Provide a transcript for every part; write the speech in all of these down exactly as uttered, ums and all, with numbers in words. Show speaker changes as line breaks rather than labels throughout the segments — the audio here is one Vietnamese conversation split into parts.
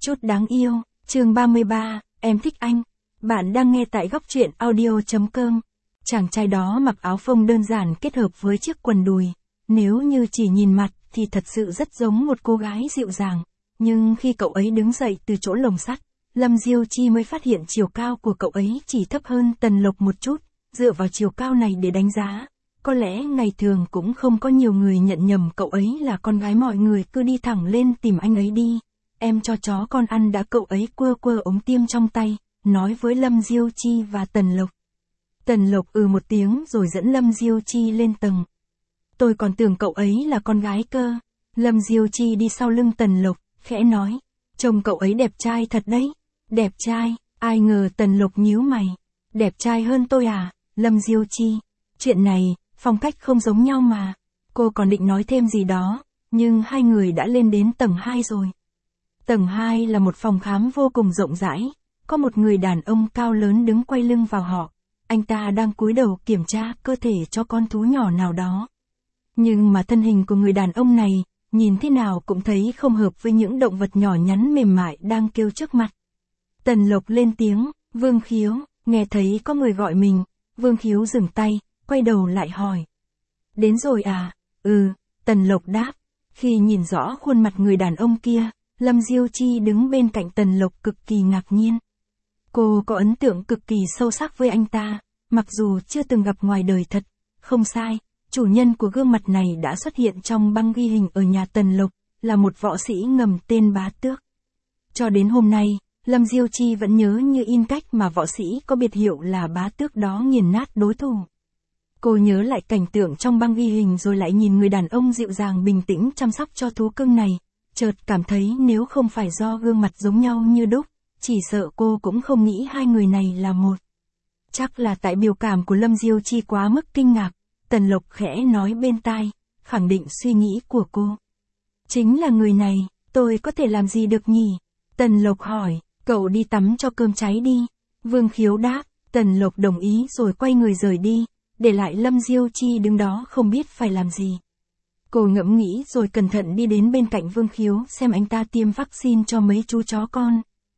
Chút đáng yêu, chương ba mươi ba, em thích anh. Bạn đang nghe tại góc truyện audio.com. Chàng trai đó mặc áo phông đơn giản kết hợp với chiếc quần đùi. Nếu như chỉ nhìn mặt thì thật sự rất giống một cô gái dịu dàng. Nhưng khi cậu ấy đứng dậy từ chỗ lồng sắt, Lâm Diêu Chi mới phát hiện chiều cao của cậu ấy chỉ thấp hơn Tần Lộc một chút. Dựa vào chiều cao này để đánh giá, có lẽ ngày thường cũng không có nhiều người nhận nhầm cậu ấy là con gái, mọi người cứ đi thẳng lên tìm anh ấy đi. Em cho chó con ăn đã, cậu ấy quơ quơ ống tiêm trong tay, nói với Lâm Diêu Chi và Tần Lộc. Tần Lộc ừ một tiếng rồi dẫn Lâm Diêu Chi lên tầng. Tôi còn tưởng cậu ấy là con gái cơ. Lâm Diêu Chi đi sau lưng Tần Lộc, khẽ nói. Trông cậu ấy đẹp trai thật đấy. Đẹp trai, ai ngờ Tần Lộc nhíu mày. Đẹp trai hơn tôi à, Lâm Diêu Chi. Chuyện này, phong cách không giống nhau mà. Cô còn định nói thêm gì đó, nhưng hai người đã lên đến tầng hai rồi. Tầng hai là một phòng khám vô cùng rộng rãi, có một người đàn ông cao lớn đứng quay lưng vào họ. Anh ta đang cúi đầu kiểm tra cơ thể cho con thú nhỏ nào đó. Nhưng mà thân hình của người đàn ông này, nhìn thế nào cũng thấy không hợp với những động vật nhỏ nhắn mềm mại đang kêu trước mặt. Tần Lộc lên tiếng, Vương Khiếu, nghe thấy có người gọi mình. Vương Khiếu dừng tay, quay đầu lại hỏi. Đến rồi à? Ừ, Tần Lộc đáp. Khi nhìn rõ khuôn mặt người đàn ông kia, Lâm Diêu Chi đứng bên cạnh Tần Lộc cực kỳ ngạc nhiên. Cô có ấn tượng cực kỳ sâu sắc với anh ta, mặc dù chưa từng gặp ngoài đời thật. Không sai, chủ nhân của gương mặt này đã xuất hiện trong băng ghi hình ở nhà Tần Lộc, là một võ sĩ ngầm tên Bá Tước. Cho đến hôm nay, Lâm Diêu Chi vẫn nhớ như in cách mà võ sĩ có biệt hiệu là Bá Tước đó nghiền nát đối thủ. Cô nhớ lại cảnh tượng trong băng ghi hình rồi lại nhìn người đàn ông dịu dàng bình tĩnh chăm sóc cho thú cưng này, chợt cảm thấy nếu không phải do gương mặt giống nhau như đúc, chỉ sợ cô cũng không nghĩ hai người này là một. Chắc là tại biểu cảm của Lâm Diêu Chi quá mức kinh ngạc, Tần Lộc khẽ nói bên tai, khẳng định suy nghĩ của cô. Chính là người này, tôi có thể làm gì được nhỉ? Tần Lộc hỏi, cậu đi tắm cho cơm cháy đi. Vương Khiếu đáp, Tần Lộc đồng ý rồi quay người rời đi, để lại Lâm Diêu Chi đứng đó không biết phải làm gì. Cô ngẫm nghĩ rồi cẩn thận đi đến bên cạnh Vương Khiếu xem anh ta tiêm vaccine cho mấy chú chó con.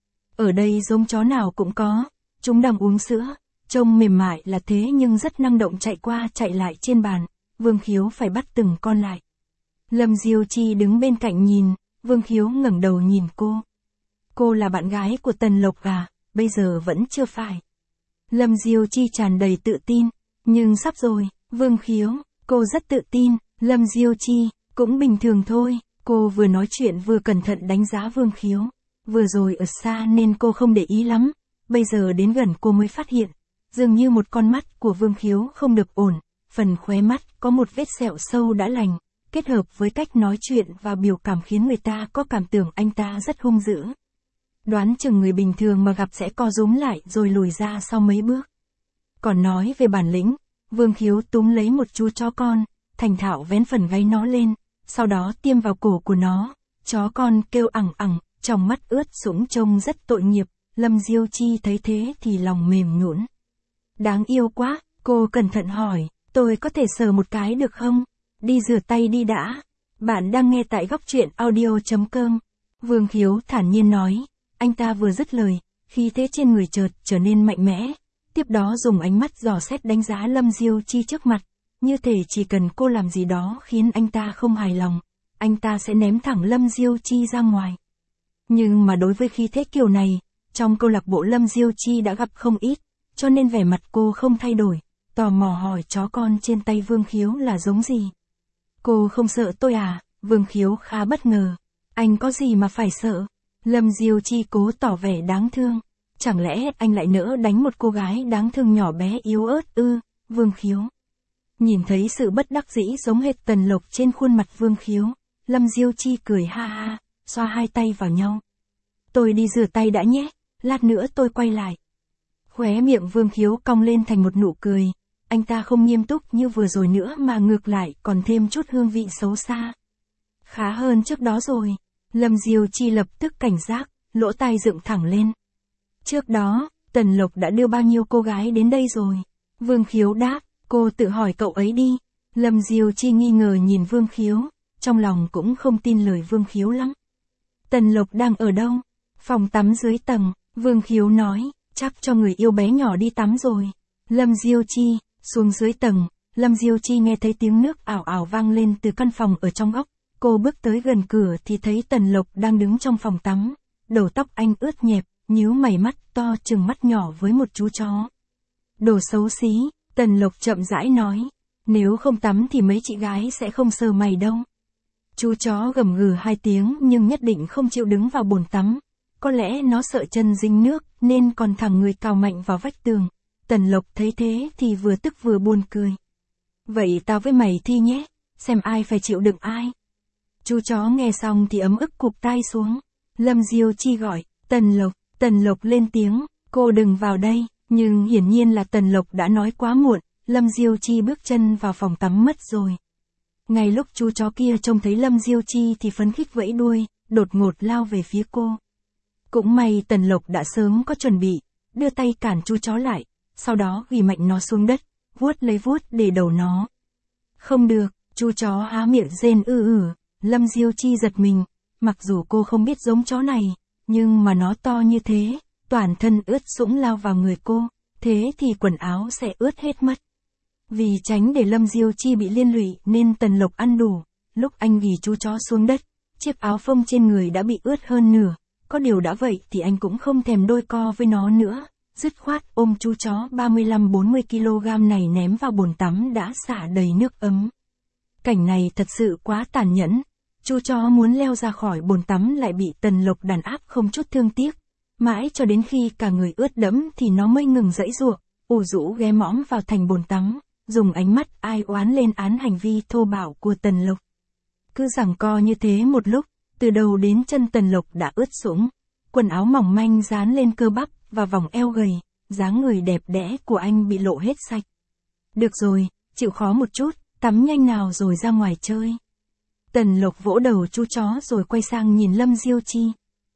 Ở đây giống chó nào cũng có, chúng đang uống sữa, trông mềm mại là thế nhưng rất năng động chạy qua chạy lại trên bàn, Vương Khiếu phải bắt từng con lại. Lâm Diêu Chi đứng bên cạnh nhìn, Vương Khiếu ngẩng đầu nhìn cô. Cô là bạn gái của Tần Lộc à, bây giờ vẫn chưa phải. Lâm Diêu Chi tràn đầy tự tin, nhưng sắp rồi, Vương Khiếu, cô rất tự tin. Lâm Diêu Chi, cũng bình thường thôi, cô vừa nói chuyện vừa cẩn thận đánh giá Vương Khiếu. Vừa rồi ở xa nên cô không để ý lắm, bây giờ đến gần cô mới phát hiện, dường như một con mắt của Vương Khiếu không được ổn, phần khóe mắt có một vết sẹo sâu đã lành, kết hợp với cách nói chuyện và biểu cảm khiến người ta có cảm tưởng anh ta rất hung dữ. Đoán chừng người bình thường mà gặp sẽ co rúm lại rồi lùi ra sau mấy bước. Còn nói về bản lĩnh, Vương Khiếu túm lấy một chú chó con, thành thạo vén phần gáy nó lên, sau đó tiêm vào cổ của nó. Chó con kêu ẳng ẳng, trong mắt ướt sũng trông rất tội nghiệp. Lâm Diêu Chi thấy thế thì lòng mềm nhũn. Đáng yêu quá, cô cẩn thận hỏi, tôi có thể sờ một cái được không? Đi rửa tay đi đã. Bạn đang nghe tại góc truyện audio.com. Vương Khiếu thản nhiên nói. Anh ta vừa dứt lời, khí thế trên người chợt trở nên mạnh mẽ. Tiếp đó dùng ánh mắt dò xét đánh giá Lâm Diêu Chi trước mặt. Như thể chỉ cần cô làm gì đó khiến anh ta không hài lòng, anh ta sẽ ném thẳng Lâm Diêu Chi ra ngoài. Nhưng mà đối với khí thế kiểu này, trong câu lạc bộ Lâm Diêu Chi đã gặp không ít, cho nên vẻ mặt cô không thay đổi, tò mò hỏi chó con trên tay Vương Khiếu là giống gì. Cô không sợ tôi à? Vương Khiếu khá bất ngờ. Anh có gì mà phải sợ? Lâm Diêu Chi cố tỏ vẻ đáng thương. Chẳng lẽ anh lại nỡ đánh một cô gái đáng thương nhỏ bé yếu ớt ư? Vương Khiếu. Nhìn thấy sự bất đắc dĩ giống hệt Tần Lộc trên khuôn mặt Vương Khiếu, Lâm Diêu Chi cười ha ha, xoa hai tay vào nhau. Tôi đi rửa tay đã nhé, lát nữa tôi quay lại. Khóe miệng Vương Khiếu cong lên thành một nụ cười, anh ta không nghiêm túc như vừa rồi nữa mà ngược lại còn thêm chút hương vị xấu xa. Khá hơn trước đó rồi, Lâm Diêu Chi lập tức cảnh giác, lỗ tai dựng thẳng lên. Trước đó, Tần Lộc đã đưa bao nhiêu cô gái đến đây rồi? Vương Khiếu đáp. Cô tự hỏi cậu ấy đi. Lâm Diêu Chi nghi ngờ nhìn Vương Khiếu, trong lòng cũng không tin lời Vương Khiếu lắm. Tần Lộc đang ở đâu? Phòng tắm dưới tầng, Vương Khiếu nói, chắc cho người yêu bé nhỏ đi tắm rồi. Lâm Diêu Chi, xuống dưới tầng, Lâm Diêu Chi nghe thấy tiếng nước ảo ảo vang lên từ căn phòng ở trong góc. Cô bước tới gần cửa thì thấy Tần Lộc đang đứng trong phòng tắm. Đầu tóc anh ướt nhẹp, nhíu mày mắt to chừng mắt nhỏ với một chú chó. Đồ xấu xí, Tần Lộc chậm rãi nói. Nếu không tắm thì mấy chị gái sẽ không sờ mày đâu. Chú chó gầm gừ hai tiếng nhưng nhất định không chịu đứng vào bồn tắm. Có lẽ nó sợ chân dính nước nên còn thẳng người cào mạnh vào vách tường. Tần Lộc thấy thế thì vừa tức vừa buồn cười. Vậy tao với mày thi nhé, xem ai phải chịu đựng ai. Chú chó nghe xong thì ấm ức cụp tai xuống. Lâm Diêu Chi gọi, Tần Lộc, Tần Lộc lên tiếng, cô đừng vào đây, nhưng hiển nhiên là Tần Lộc đã nói quá muộn, Lâm Diêu Chi bước chân vào phòng tắm mất rồi. Ngay lúc chú chó kia trông thấy Lâm Diêu Chi thì phấn khích vẫy đuôi, đột ngột lao về phía cô. Cũng may Tần Lộc đã sớm có chuẩn bị, đưa tay cản chú chó lại, sau đó ghi mạnh nó xuống đất, vuốt lấy vuốt để đầu nó. Không được, chú chó há miệng rên ư ử, Lâm Diêu Chi giật mình, mặc dù cô không biết giống chó này, nhưng mà nó to như thế, toàn thân ướt sũng lao vào người cô, thế thì quần áo sẽ ướt hết mất. Vì tránh để Lâm Diêu Chi bị liên lụy nên Tần Lộc ăn đủ, lúc anh ghì chú chó xuống đất, chiếc áo phông trên người đã bị ướt hơn nửa, có điều đã vậy thì anh cũng không thèm đôi co với nó nữa, dứt khoát ôm chú chó ba mươi lăm bốn mươi ki lô gam này ném vào bồn tắm đã xả đầy nước ấm. Cảnh này thật sự quá tàn nhẫn, chú chó muốn leo ra khỏi bồn tắm lại bị Tần Lộc đàn áp không chút thương tiếc, mãi cho đến khi cả người ướt đẫm thì nó mới ngừng giãy giụa, ủ rũ ghé mõm vào thành bồn tắm, dùng ánh mắt ai oán lên án hành vi thô bạo của Tần Lộc. Cứ giằng co như thế một lúc, từ đầu đến chân Tần Lộc đã ướt sũng, quần áo mỏng manh dán lên cơ bắp và vòng eo gầy, dáng người đẹp đẽ của anh bị lộ hết sạch. Được rồi, chịu khó một chút, tắm nhanh nào rồi ra ngoài chơi. Tần Lộc vỗ đầu chú chó rồi quay sang nhìn Lâm Diêu Chi.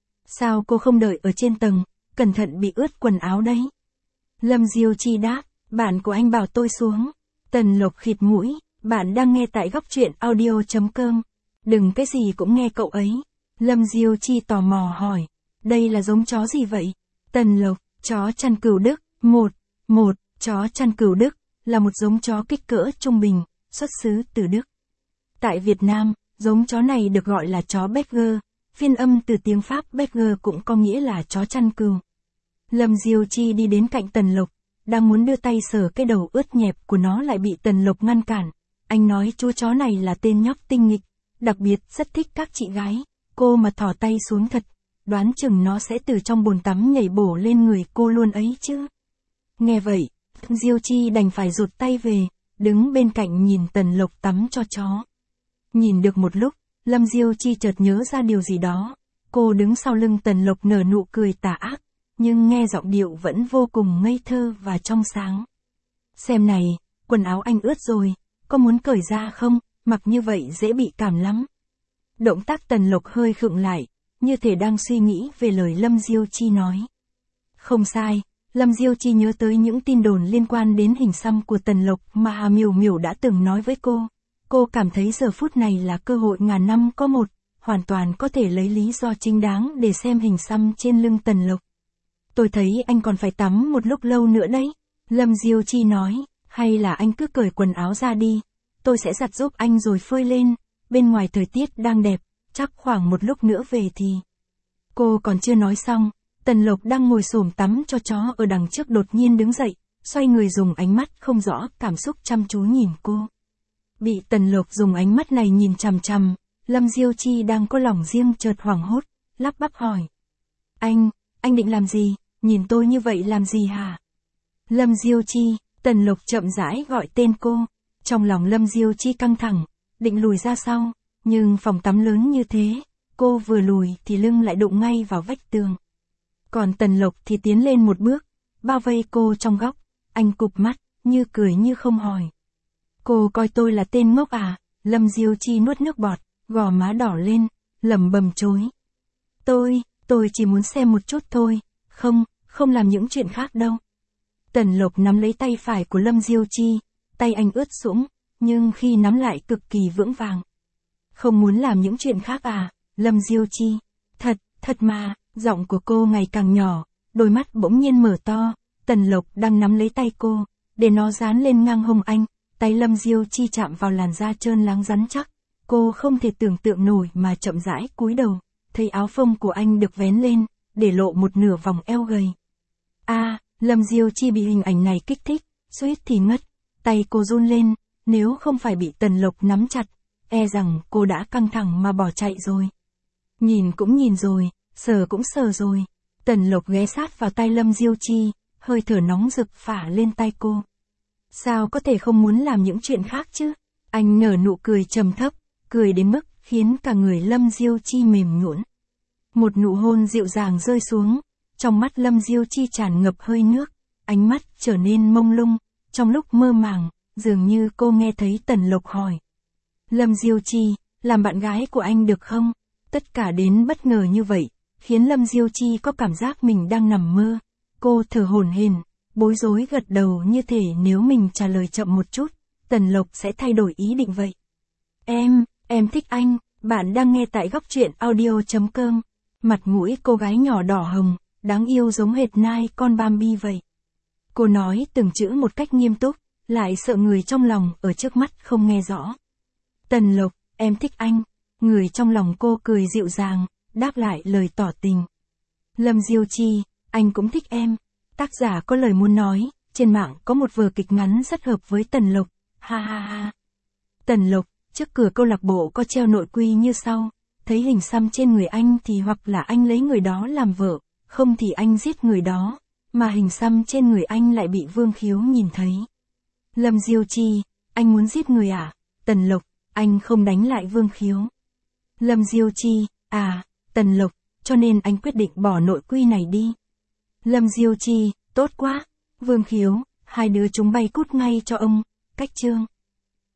Sao cô không đợi ở trên tầng, cẩn thận bị ướt quần áo đấy. Lâm Diêu Chi đáp, bạn của anh bảo tôi xuống. Tần Lộc khịt mũi, bạn đang nghe tại góc truyện audio chấm com. Đừng cái gì cũng nghe cậu ấy. Lâm Diêu Chi tò mò hỏi, đây là giống chó gì vậy? Tần Lộc, chó chăn cừu Đức. Một, một, chó chăn cừu Đức là một giống chó kích cỡ trung bình, xuất xứ từ Đức. Tại Việt Nam, giống chó này được gọi là chó Berger, phiên âm từ tiếng Pháp Berger cũng có nghĩa là chó chăn cừu. Lâm Diêu Chi đi đến cạnh Tần Lộc, đang muốn đưa tay sờ cái đầu ướt nhẹp của nó lại bị Tần Lộc ngăn cản. Anh nói chú chó này là tên nhóc tinh nghịch, đặc biệt rất thích các chị gái, cô mà thò tay xuống thật, đoán chừng nó sẽ từ trong bồn tắm nhảy bổ lên người cô luôn ấy chứ. Nghe vậy, Diêu Chi đành phải rụt tay về, đứng bên cạnh nhìn Tần Lộc tắm cho chó. Nhìn được một lúc, Lâm Diêu Chi chợt nhớ ra điều gì đó, cô đứng sau lưng Tần Lộc nở nụ cười tà ác, nhưng nghe giọng điệu vẫn vô cùng ngây thơ và trong sáng. Xem này, quần áo anh ướt rồi, có muốn cởi ra không, mặc như vậy dễ bị cảm lắm. Động tác Tần Lộc hơi khựng lại, như thể đang suy nghĩ về lời Lâm Diêu Chi nói. Không sai, Lâm Diêu Chi nhớ tới những tin đồn liên quan đến hình xăm của Tần Lộc mà Hà Miểu Miểu đã từng nói với cô. Cô cảm thấy giờ phút này là cơ hội ngàn năm có một, hoàn toàn có thể lấy lý do chính đáng để xem hình xăm trên lưng Tần Lộc. Tôi thấy anh còn phải tắm một lúc lâu nữa đấy, Lâm Diêu Chi nói, hay là anh cứ cởi quần áo ra đi, tôi sẽ giặt giúp anh rồi phơi lên, bên ngoài thời tiết đang đẹp, chắc khoảng một lúc nữa về thì. Cô còn chưa nói xong, Tần Lộc đang ngồi xổm tắm cho chó ở đằng trước đột nhiên đứng dậy, xoay người dùng ánh mắt không rõ cảm xúc chăm chú nhìn cô. Bị Tần Lộc dùng ánh mắt này nhìn chằm chằm, Lâm Diêu Chi đang có lòng riêng chợt hoảng hốt, lắp bắp hỏi. Anh, anh định làm gì, nhìn tôi như vậy làm gì hả? Lâm Diêu Chi, Tần Lộc chậm rãi gọi tên cô, trong lòng Lâm Diêu Chi căng thẳng, định lùi ra sau, nhưng phòng tắm lớn như thế, cô vừa lùi thì lưng lại đụng ngay vào vách tường. Còn Tần Lộc thì tiến lên một bước, bao vây cô trong góc, anh cụp mắt, như cười như không hỏi. Cô coi tôi là tên ngốc à? Lâm Diêu Chi nuốt nước bọt, gò má đỏ lên, lẩm bẩm chối. Tôi, tôi chỉ muốn xem một chút thôi, không, không làm những chuyện khác đâu. Tần Lộc nắm lấy tay phải của Lâm Diêu Chi, tay anh ướt sũng, nhưng khi nắm lại cực kỳ vững vàng. Không muốn làm những chuyện khác à, Lâm Diêu Chi? Thật, thật mà, Giọng của cô ngày càng nhỏ, đôi mắt bỗng nhiên mở to, Tần Lộc đang nắm lấy tay cô, để nó dán lên ngang hông anh, tay Lâm Diêu Chi chạm vào làn da trơn láng rắn chắc. Cô không thể tưởng tượng nổi mà chậm rãi cúi đầu, thấy áo phông của anh được vén lên, để lộ một nửa vòng eo gầy. A, à, Lâm Diêu Chi bị hình ảnh này kích thích, suýt thì ngất, tay cô run lên, nếu không phải bị Tần Lộc nắm chặt, e rằng cô đã căng thẳng mà bỏ chạy rồi. Nhìn cũng nhìn rồi, sờ cũng sờ rồi. Tần Lộc ghé sát vào tay Lâm Diêu Chi, hơi thở nóng rực phả lên tay cô. Sao có thể không muốn làm những chuyện khác chứ? Anh nở nụ cười trầm thấp, cười đến mức khiến cả người Lâm Diêu Chi mềm nhũn. Một nụ hôn dịu dàng rơi xuống, trong mắt Lâm Diêu Chi tràn ngập hơi nước, ánh mắt trở nên mông lung, trong lúc mơ màng, dường như cô nghe thấy Tần Lộc hỏi. Lâm Diêu Chi, làm bạn gái của anh được không? Tất cả đến bất ngờ như vậy, khiến Lâm Diêu Chi có cảm giác mình đang nằm mơ. Cô thở hổn hển, bối rối gật đầu như thể nếu mình trả lời chậm một chút, Tần Lộc sẽ thay đổi ý định vậy. Em, em thích anh, bạn đang nghe tại góc truyện audio chấm com. Mặt mũi cô gái nhỏ đỏ hồng, đáng yêu giống hệt nai con Bambi vậy. Cô nói từng chữ một cách nghiêm túc, lại sợ người trong lòng ở trước mắt không nghe rõ. Tần Lộc, em thích anh. Người trong lòng cô cười dịu dàng, đáp lại lời tỏ tình. Lâm Diêu Chi, anh cũng thích em. Tác giả có lời muốn nói, trên mạng có một vở kịch ngắn rất hợp với Tần Lộc, ha ha ha. Tần Lộc, trước cửa câu lạc bộ có treo nội quy như sau, thấy hình xăm trên người anh thì hoặc là anh lấy người đó làm vợ, không thì anh giết người đó, mà hình xăm trên người anh lại bị Vương Khiếu nhìn thấy. Lâm Diêu Chi, anh muốn giết người à? Tần Lộc, anh không đánh lại Vương Khiếu. Lâm Diêu Chi, à, Tần Lộc, cho nên anh quyết định bỏ nội quy này đi. Lâm Diêu Chi, tốt quá. Vương Khiếu, hai đứa chúng bay cút ngay cho ông. Cách chương.